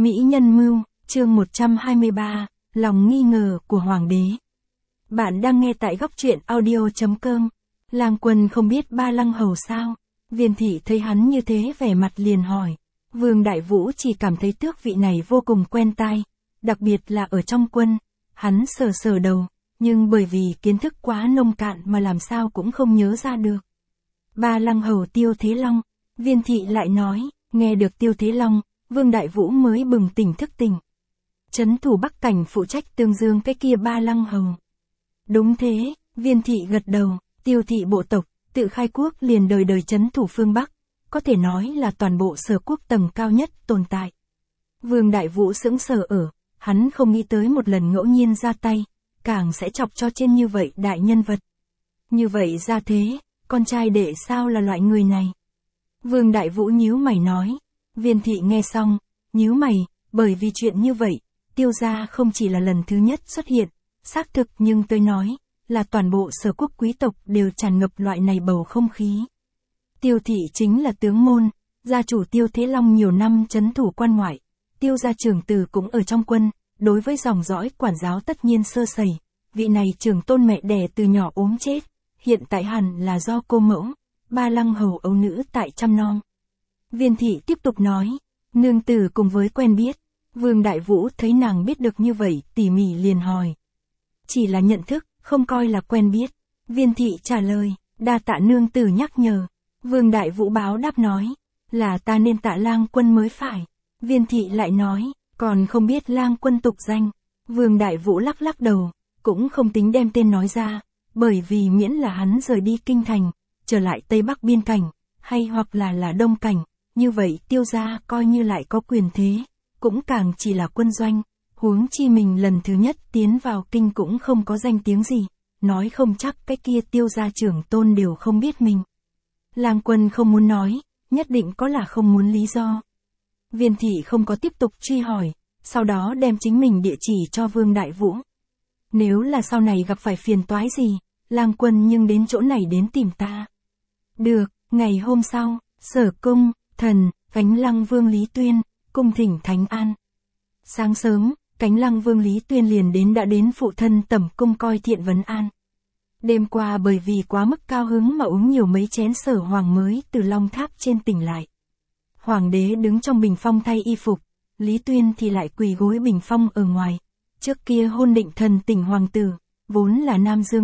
Mỹ nhân mưu, chương 123, lòng nghi ngờ của hoàng đế. Bạn đang nghe tại góc truyện audio.com. Lang Quân không biết Ba Lăng Hầu sao? Viên thị thấy hắn như thế vẻ mặt liền hỏi. Vương Đại Vũ chỉ cảm thấy tước vị này vô cùng quen tai, đặc biệt là ở trong quân. Hắn sờ sờ đầu, nhưng bởi vì kiến thức quá nông cạn mà làm sao cũng không nhớ ra được. Ba Lăng Hầu Tiêu Thế Long, Viên thị lại nói, nghe được Tiêu Thế Long, Vương Đại Vũ mới bừng tỉnh thức tỉnh. Trấn thủ Bắc Cảnh phụ trách Tương Dương cái kia Ba Lăng Hầu. Đúng thế, Viên thị gật đầu, Tiêu thị bộ tộc, tự khai quốc liền đời đời trấn thủ phương Bắc, có thể nói là toàn bộ Sở quốc tầng cao nhất tồn tại. Vương Đại Vũ sững sờ ở, hắn không nghĩ tới một lần ngẫu nhiên ra tay, càng sẽ chọc cho trên như vậy đại nhân vật. Như vậy ra thế, con trai đệ sao là loại người này? Vương Đại Vũ nhíu mày nói. Viên thị nghe xong, nhíu mày, bởi vì chuyện như vậy, Tiêu gia không chỉ là lần thứ nhất xuất hiện, xác thực nhưng tôi nói, là toàn bộ Sở quốc quý tộc đều tràn ngập loại này bầu không khí. Tiêu thị chính là tướng môn, gia chủ Tiêu Thế Long nhiều năm trấn thủ quan ngoại, Tiêu gia trưởng tử cũng ở trong quân, đối với dòng dõi quản giáo tất nhiên sơ sẩy, vị này trưởng tôn mẹ đẻ từ nhỏ ốm chết, hiện tại hẳn là do cô mẫu, Ba Lăng Hầu ấu nữ tại chăm nom. Viên thị tiếp tục nói, nương tử cùng với quen biết, Vương Đại Vũ thấy nàng biết được như vậy tỉ mỉ liền hỏi. Chỉ là nhận thức, không coi là quen biết. Viên thị trả lời, đa tạ nương tử nhắc nhở. Vương Đại Vũ báo đáp nói, là ta nên tạ Lang Quân mới phải. Viên thị lại nói, còn không biết Lang Quân tục danh. Vương Đại Vũ lắc lắc đầu, cũng không tính đem tên nói ra, bởi vì miễn là hắn rời đi kinh thành, trở lại Tây Bắc biên cảnh, hay hoặc là Đông cảnh. Như vậy Tiêu gia coi như lại có quyền thế, cũng càng chỉ là quân doanh, huống chi mình lần thứ nhất tiến vào kinh cũng không có danh tiếng gì, nói không chắc cái kia Tiêu gia trưởng tôn đều không biết mình. Lang Quân không muốn nói, nhất định có là không muốn lý do. Viên thị không có tiếp tục truy hỏi, sau đó đem chính mình địa chỉ cho Vương Đại Vũ. Nếu là sau này gặp phải phiền toái gì, Lang Quân nhưng đến chỗ này đến tìm ta. Được, ngày hôm sau, Sở cung, thần, Cánh Lăng Vương Lý Tuyên, cung thỉnh Thánh An. Sáng sớm, Cánh Lăng Vương Lý Tuyên liền đã đến phụ thân tẩm cung coi thiện vấn an. Đêm qua bởi vì quá mức cao hứng mà uống nhiều mấy chén Sở Hoàng mới từ Long Tháp trên tỉnh lại. Hoàng đế đứng trong bình phong thay y phục, Lý Tuyên thì lại quỳ gối bình phong ở ngoài. Trước kia hôn định thần tỉnh hoàng tử, vốn là Nam Dương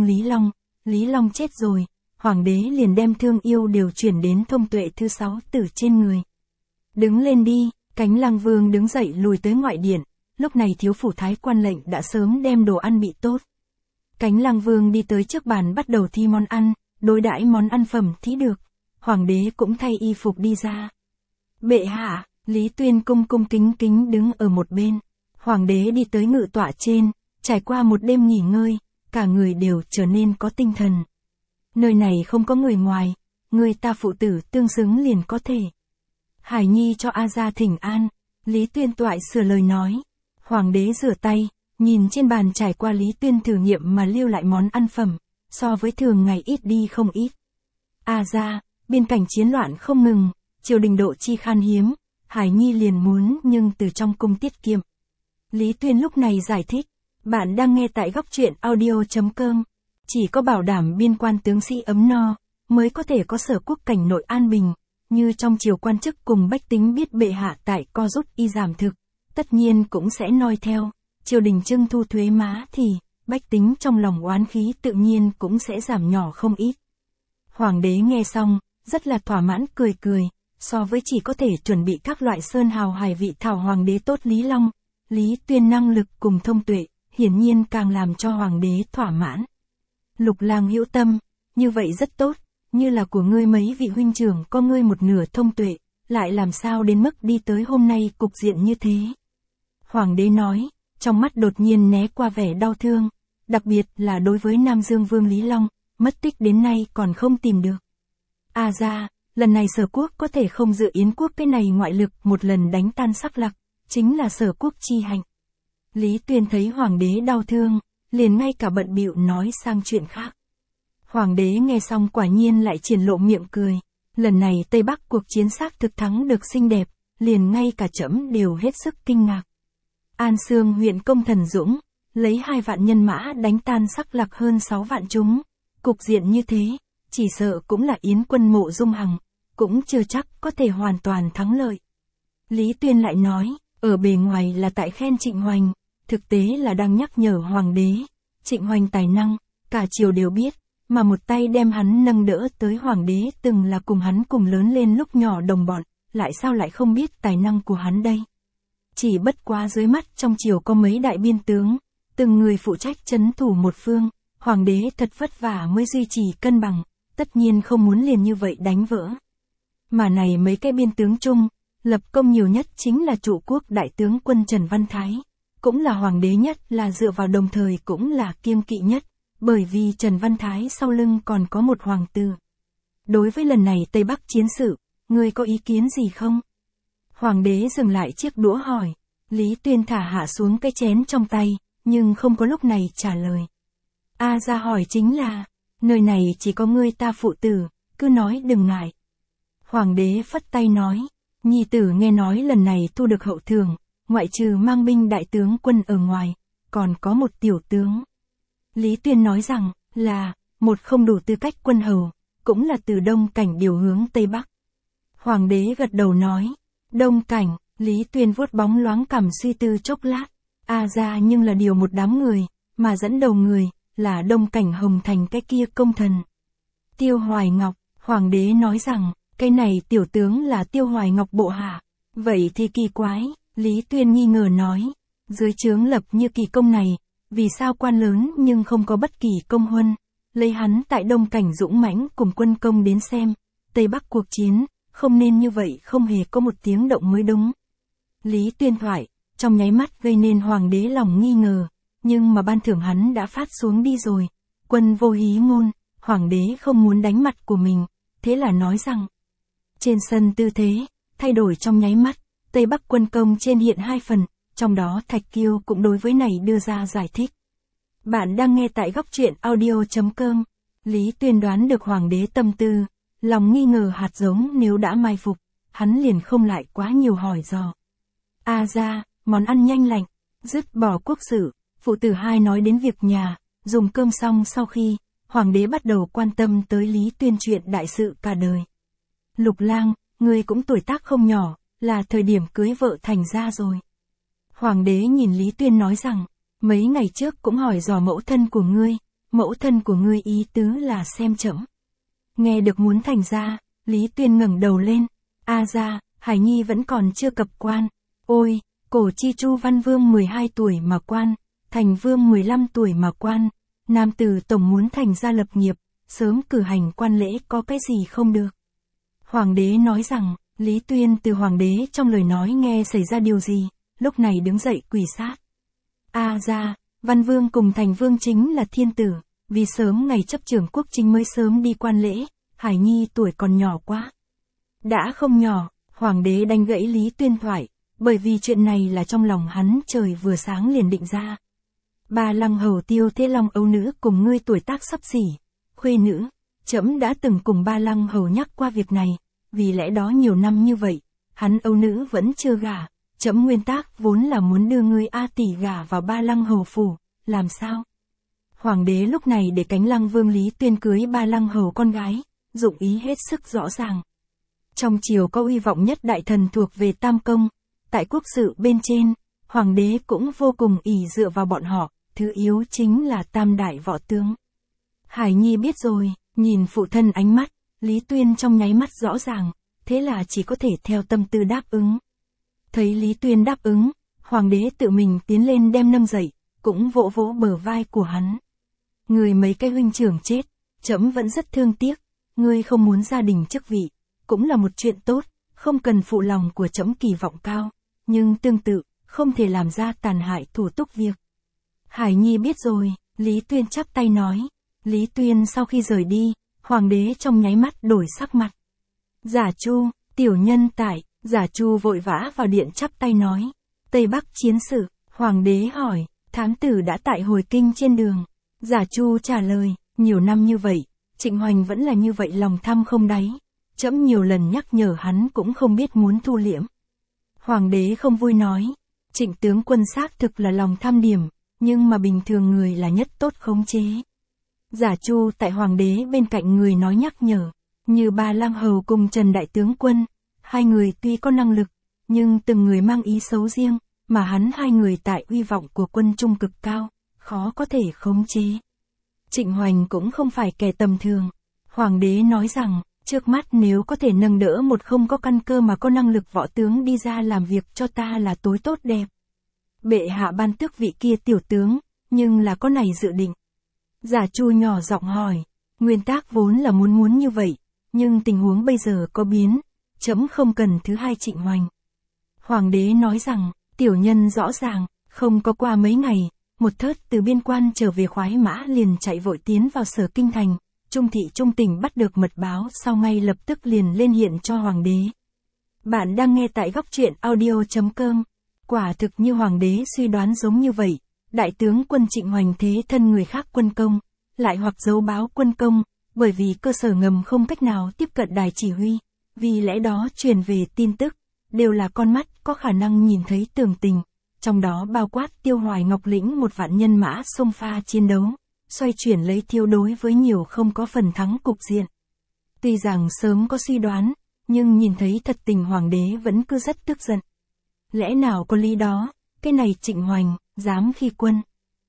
Lý Long chết rồi, Hoàng đế liền đem thương yêu đều chuyển đến Thông Tuệ thứ 6 tử trên người. Đứng lên đi, Cánh Lăng Vương đứng dậy lùi tới ngoại điện, lúc này thiếu phủ thái quan lệnh đã sớm đem đồ ăn bị tốt. Cánh Lăng Vương đi tới trước bàn bắt đầu thi món ăn, đối đãi món ăn phẩm thí được, Hoàng đế cũng thay y phục đi ra. Bệ hạ, Lý Tuyên cung kính kính đứng ở một bên, Hoàng đế đi tới ngự tọa trên, trải qua một đêm nghỉ ngơi, cả người đều trở nên có tinh thần. Nơi này không có người ngoài, người ta phụ tử tương xứng liền có thể. Hải Nhi cho A gia thỉnh an, Lý Tuyên toại sửa lời nói. Hoàng đế rửa tay, nhìn trên bàn trải qua Lý Tuyên thử nghiệm mà lưu lại món ăn phẩm, so với thường ngày ít đi không ít. A gia, biên cảnh chiến loạn không ngừng, triều đình độ chi khan hiếm, Hải Nhi liền muốn nhưng từ trong cung tiết kiệm. Lý Tuyên lúc này giải thích, bạn đang nghe tại góc truyện audio.com. Chỉ có bảo đảm biên quan tướng sĩ ấm no, mới có thể có Sở quốc cảnh nội an bình, như trong triều quan chức cùng bách tính biết bệ hạ tại co rút y giảm thực, tất nhiên cũng sẽ noi theo, triều đình trưng thu thuế má thì, bách tính trong lòng oán khí tự nhiên cũng sẽ giảm nhỏ không ít. Hoàng đế nghe xong, rất là thỏa mãn cười, so với chỉ có thể chuẩn bị các loại sơn hào hải vị thảo Hoàng đế tốt Lý Tuyên năng lực cùng thông tuệ, hiển nhiên càng làm cho Hoàng đế thỏa mãn. Lục lang hữu tâm, như vậy rất tốt, như là của ngươi mấy vị huynh trưởng có ngươi một nửa thông tuệ, lại làm sao đến mức đi tới hôm nay cục diện như thế. Hoàng đế nói, trong mắt đột nhiên né qua vẻ đau thương, đặc biệt là đối với Nam Dương Vương Lý Long, mất tích đến nay còn không tìm được. A gia, lần này Sở quốc có thể không dự Yến quốc cái này ngoại lực một lần đánh tan sắc lạc, chính là Sở quốc chi hạnh. Lý Tuyên thấy Hoàng đế đau thương, liền ngay cả bận bịu nói sang chuyện khác. Hoàng đế nghe xong quả nhiên lại triển lộ miệng cười, lần này Tây Bắc cuộc chiến xác thực thắng được xinh đẹp, liền ngay cả trẫm đều hết sức kinh ngạc. An Xương huyện công thần dũng, lấy 2 vạn nhân mã đánh tan Sắc Lạc hơn 6 vạn chúng. Cục diện như thế, chỉ sợ cũng là Yến quân Mộ Dung Hằng, cũng chưa chắc có thể hoàn toàn thắng lợi. Lý Tuyên lại nói, ở bề ngoài là tại khen Trịnh Hoành, thực tế là đang nhắc nhở hoàng đế. Trịnh Hoành tài năng, cả triều đều biết, mà một tay đem hắn nâng đỡ tới hoàng đế từng là cùng hắn cùng lớn lên lúc nhỏ đồng bọn, lại sao lại không biết tài năng của hắn đây. Chỉ bất quá dưới mắt trong triều có mấy đại biên tướng, từng người phụ trách trấn thủ một phương, hoàng đế thật vất vả mới duy trì cân bằng, tất nhiên không muốn liền như vậy đánh vỡ. Mà này mấy cái biên tướng chung, lập công nhiều nhất chính là trụ quốc đại tướng quân Trần Văn Thái, cũng là hoàng đế nhất, là dựa vào, đồng thời cũng là kiêng kỵ nhất, bởi vì Trần Văn Thái sau lưng còn có một hoàng tử. Đối với lần này Tây Bắc chiến sự, ngươi có ý kiến gì không? Hoàng đế dừng lại chiếc đũa hỏi. Lý Tuyên thả hạ xuống cái chén trong tay, nhưng không có lúc này trả lời. A Gia hỏi chính là, nơi này chỉ có ngươi ta phụ tử, cứ nói đừng ngại. Hoàng đế phất tay nói, nhi tử nghe nói lần này thu được hậu thưởng, ngoại trừ mang binh đại tướng quân ở ngoài, còn có một tiểu tướng. Lý Tuyên nói rằng, là, một không đủ tư cách quân hầu, cũng là từ Đông Cảnh điều hướng Tây Bắc. Hoàng đế gật đầu nói, Đông Cảnh. Lý Tuyên vuốt bóng loáng cằm suy tư chốc lát. A Gia nhưng là điều một đám người, mà dẫn đầu người, là Đông Cảnh Hồng Thành cái kia công thần. Tiêu Hoài Ngọc, hoàng đế nói rằng, cái này tiểu tướng là Tiêu Hoài Ngọc bộ hạ. Vậy thì kỳ quái, Lý Tuyên nghi ngờ nói, dưới trướng lập như kỳ công này, vì sao quan lớn nhưng không có bất kỳ công huân, lấy hắn tại Đông Cảnh dũng mãnh cùng quân công đến xem, Tây Bắc cuộc chiến, không nên như vậy, không hề có một tiếng động mới đúng. Lý Tuyên thoại, trong nháy mắt gây nên hoàng đế lòng nghi ngờ, nhưng mà ban thưởng hắn đã phát xuống đi rồi. Quân vô hí ngôn, hoàng đế không muốn đánh mặt của mình, thế là nói rằng. Trên sân tư thế, thay đổi trong nháy mắt, Tây Bắc quân công trên hiện 2 phần, trong đó Thạch Kiêu cũng đối với này đưa ra giải thích. Bạn đang nghe tại góc truyện audio.com. Lý Tuyên đoán được hoàng đế tâm tư, lòng nghi ngờ hạt giống nếu đã mai phục, hắn liền không lại quá nhiều hỏi dò. A Gia, món ăn nhanh lạnh, dứt bỏ quốc sự, phụ tử hai nói đến việc nhà, dùng cơm xong sau khi, hoàng đế bắt đầu quan tâm tới Lý Tuyên chuyện đại sự cả đời. Lục Lang, ngươi cũng tuổi tác không nhỏ, là thời điểm cưới vợ thành ra rồi. Hoàng đế nhìn Lý Tuyên nói rằng, mấy ngày trước cũng hỏi dò mẫu thân của ngươi ý tứ là xem trẫm. Nghe được muốn thành ra, Lý Tuyên ngẩng đầu lên, A Gia, Hải Nhi vẫn còn chưa cập quan. Ôi, cổ chi Chu Văn Vương 12 tuổi mà quan, Thành Vương 15 tuổi mà quan, nam tử tổng muốn thành ra lập nghiệp, sớm cử hành quan lễ có cái gì không được. Hoàng đế nói rằng, Lý Tuyên từ hoàng đế trong lời nói nghe xảy ra điều gì, lúc này đứng dậy quỳ sát. A Gia, Văn Vương cùng Thành Vương chính là thiên tử, vì sớm ngày chấp trưởng quốc chính mới sớm đi quan lễ, Hải Nhi tuổi còn nhỏ quá. Đã không nhỏ, hoàng đế đánh gãy Lý Tuyên thoại, bởi vì chuyện này là trong lòng hắn trời vừa sáng liền định ra. Ba Lăng hầu Tiêu Thế Long âu nữ cùng ngươi tuổi tác xấp xỉ, khuê nữ, trẫm đã từng cùng Ba Lăng hầu nhắc qua việc này, vì lẽ đó nhiều năm như vậy, hắn âu nữ vẫn chưa gả, trẫm nguyên tắc vốn là muốn đưa ngươi A tỷ gả vào Ba Lăng hầu phủ, làm sao? Hoàng đế lúc này để cánh Lăng Vương Lý Tuyên cưới Ba Lăng hầu con gái, dụng ý hết sức rõ ràng. Trong triều có uy vọng nhất đại thần thuộc về Tam Công, tại quốc sự bên trên, hoàng đế cũng vô cùng ỷ dựa vào bọn họ, thứ yếu chính là Tam đại võ tướng. Hải Nhi biết rồi, nhìn phụ thân ánh mắt, Lý Tuyên trong nháy mắt rõ ràng, thế là chỉ có thể theo tâm tư đáp ứng. Thấy Lý Tuyên đáp ứng, hoàng đế tự mình tiến lên đem nâng dậy, cũng vỗ vỗ bờ vai của hắn. Người mấy cái huynh trưởng chết, trẫm vẫn rất thương tiếc, ngươi không muốn gia đình chức vị, cũng là một chuyện tốt, không cần phụ lòng của trẫm kỳ vọng cao, nhưng tương tự, không thể làm ra tàn hại thủ tục việc. Hải Nhi biết rồi, Lý Tuyên chắp tay nói. Lý Tuyên sau khi rời đi, hoàng đế trong nháy mắt đổi sắc mặt. Giả Chu, tiểu nhân tại, Giả Chu vội vã vào điện chắp tay nói. Tây Bắc chiến sự, hoàng đế hỏi, thám tử đã tại hồi kinh trên đường. Giả Chu trả lời, nhiều năm như vậy, Trịnh Hoành vẫn là như vậy lòng tham không đáy. Trẫm nhiều lần nhắc nhở hắn cũng không biết muốn thu liễm. Hoàng đế không vui nói, Trịnh tướng quân xác thực là lòng tham điểm, nhưng mà bình thường người là nhất tốt khống chế. Giả Chu tại hoàng đế bên cạnh người nói nhắc nhở, như Ba Lang Hầu cùng Trần Đại tướng quân, hai người tuy có năng lực, nhưng từng người mang ý xấu riêng, mà hắn hai người tại uy vọng của quân trung cực cao, khó có thể khống chế. Trịnh Hoành cũng không phải kẻ tầm thường. Hoàng đế nói rằng, trước mắt nếu có thể nâng đỡ một không có căn cơ mà có năng lực võ tướng đi ra làm việc cho ta là tối tốt đẹp. Bệ hạ ban tước vị kia tiểu tướng, nhưng là có này dự định. Giả Chu nhỏ giọng hỏi, nguyên tắc vốn là muốn như vậy, nhưng tình huống bây giờ có biến, trẫm không cần thứ hai Trịnh Hoành. Hoàng đế nói rằng, tiểu nhân rõ ràng, không có qua mấy ngày, một thớt từ biên quan trở về khoái mã liền chạy vội tiến vào Sở Kinh Thành, Trung thị Trung tỉnh bắt được mật báo sau ngay lập tức liền lên hiện cho hoàng đế. Bạn đang nghe tại góc truyện audio.com. Quả thực như hoàng đế suy đoán giống như vậy, đại tướng quân Trịnh Hoành thế thân người khác quân công, lại hoặc giấu báo quân công, bởi vì cơ sở ngầm không cách nào tiếp cận đài chỉ huy, vì lẽ đó truyền về tin tức, đều là con mắt có khả năng nhìn thấy tường tình, trong đó bao quát Tiêu Hoài Ngọc lĩnh 1 vạn nhân mã xông pha chiến đấu, xoay chuyển lấy Thiêu đối với nhiều không có phần thắng cục diện. Tuy rằng sớm có suy đoán, nhưng nhìn thấy thật tình hoàng đế vẫn cứ rất tức giận. Lẽ nào có lý đó, cái này Trịnh Hoành, dám khi quân.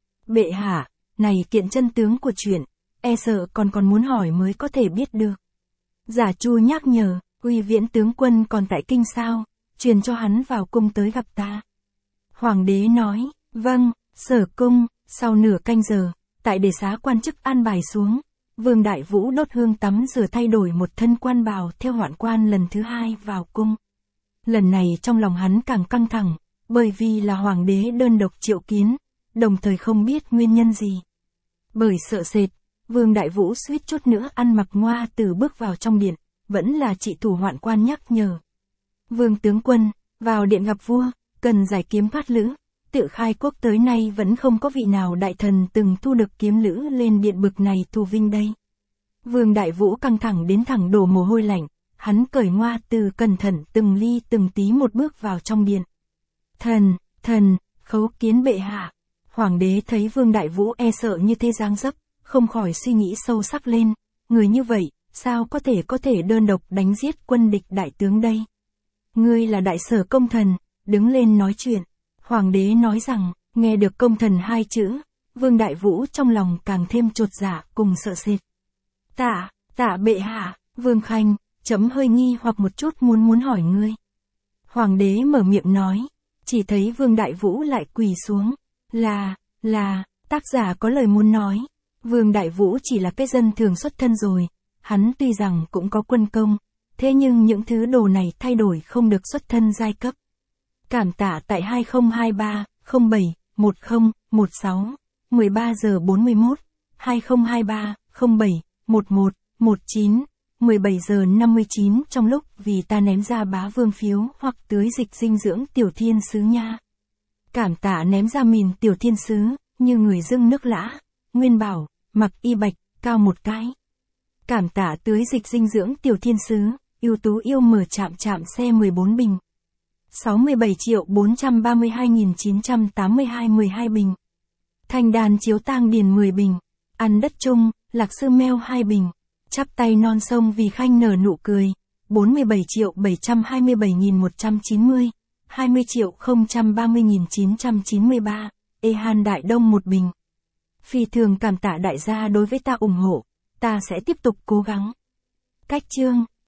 Bệ hạ, này kiện chân tướng của chuyện, e sợ còn muốn hỏi mới có thể biết được. Giả Chu nhắc nhở, Uy Viễn tướng quân còn tại kinh sao, truyền cho hắn vào cung tới gặp ta. Hoàng đế nói, vâng, Sở cung, sau nửa canh giờ, tại đề xá quan chức an bài xuống, Vương Đại Vũ đốt hương tắm rửa thay đổi một thân quan bào theo hoạn quan lần thứ hai vào cung. Lần này trong lòng hắn càng căng thẳng, bởi vì là hoàng đế đơn độc triệu kiến, đồng thời không biết nguyên nhân gì. Bởi sợ sệt, Vương Đại Vũ suýt chút nữa ăn mặc ngoa từ bước vào trong điện, vẫn là trị thủ hoạn quan nhắc nhở. Vương tướng quân, vào điện gặp vua, cần giải kiếm thoát lữ, tự khai quốc tới nay vẫn không có vị nào đại thần từng thu được kiếm lữ lên điện bực này thu vinh đây. Vương Đại Vũ căng thẳng đến thẳng đổ mồ hôi lạnh, hắn cởi ngoa từ cẩn thận từng ly từng tí một bước vào trong điện. Thần, khấu kiến bệ hạ. Hoàng đế thấy Vương Đại Vũ e sợ như thế dáng dấp, không khỏi suy nghĩ sâu sắc lên, người như vậy, sao có thể đơn độc đánh giết quân địch đại tướng đây? Ngươi là đại sở công thần, đứng lên nói chuyện. Hoàng đế nói rằng, nghe được công thần hai chữ, Vương Đại Vũ trong lòng càng thêm chột dạ cùng sợ sệt. Tạ bệ hạ, Vương Khanh, chấm hơi nghi hoặc một chút muốn hỏi ngươi. Hoàng đế mở miệng nói, chỉ thấy Vương Đại Vũ lại quỳ xuống, là, tác giả có lời muốn nói. Vương Đại Vũ chỉ là cái dân thường xuất thân rồi, hắn tuy rằng cũng có quân công, thế nhưng những thứ đồ này thay đổi không được xuất thân giai cấp. Cảm tạ tại 2023 07 10 16 13 giờ 41 2023 07 11 19 17 giờ 59 trong lúc vì ta ném ra bá vương phiếu hoặc tưới dịch dinh dưỡng tiểu thiên sứ nha. Cảm tạ ném ra mìn tiểu thiên sứ, như người dưng nước lã, Nguyên Bảo, mặc y bạch, cao một cái. Cảm tạ tưới dịch dinh dưỡng tiểu thiên sứ, ưu tú yêu mở chạm xe 14 bình. 67.432.982 12 bình. Thành đàn chiếu tang điền 10 bình. Ăn đất chung, lạc sư meo 2 bình. Chắp tay non sông vì Khanh nở nụ cười. 47.727.190. 20.030.993. Ehan Đại Đông 1 bình. Phi thường cảm tạ đại gia đối với ta ủng hộ. Ta sẽ tiếp tục cố gắng. Cách chương.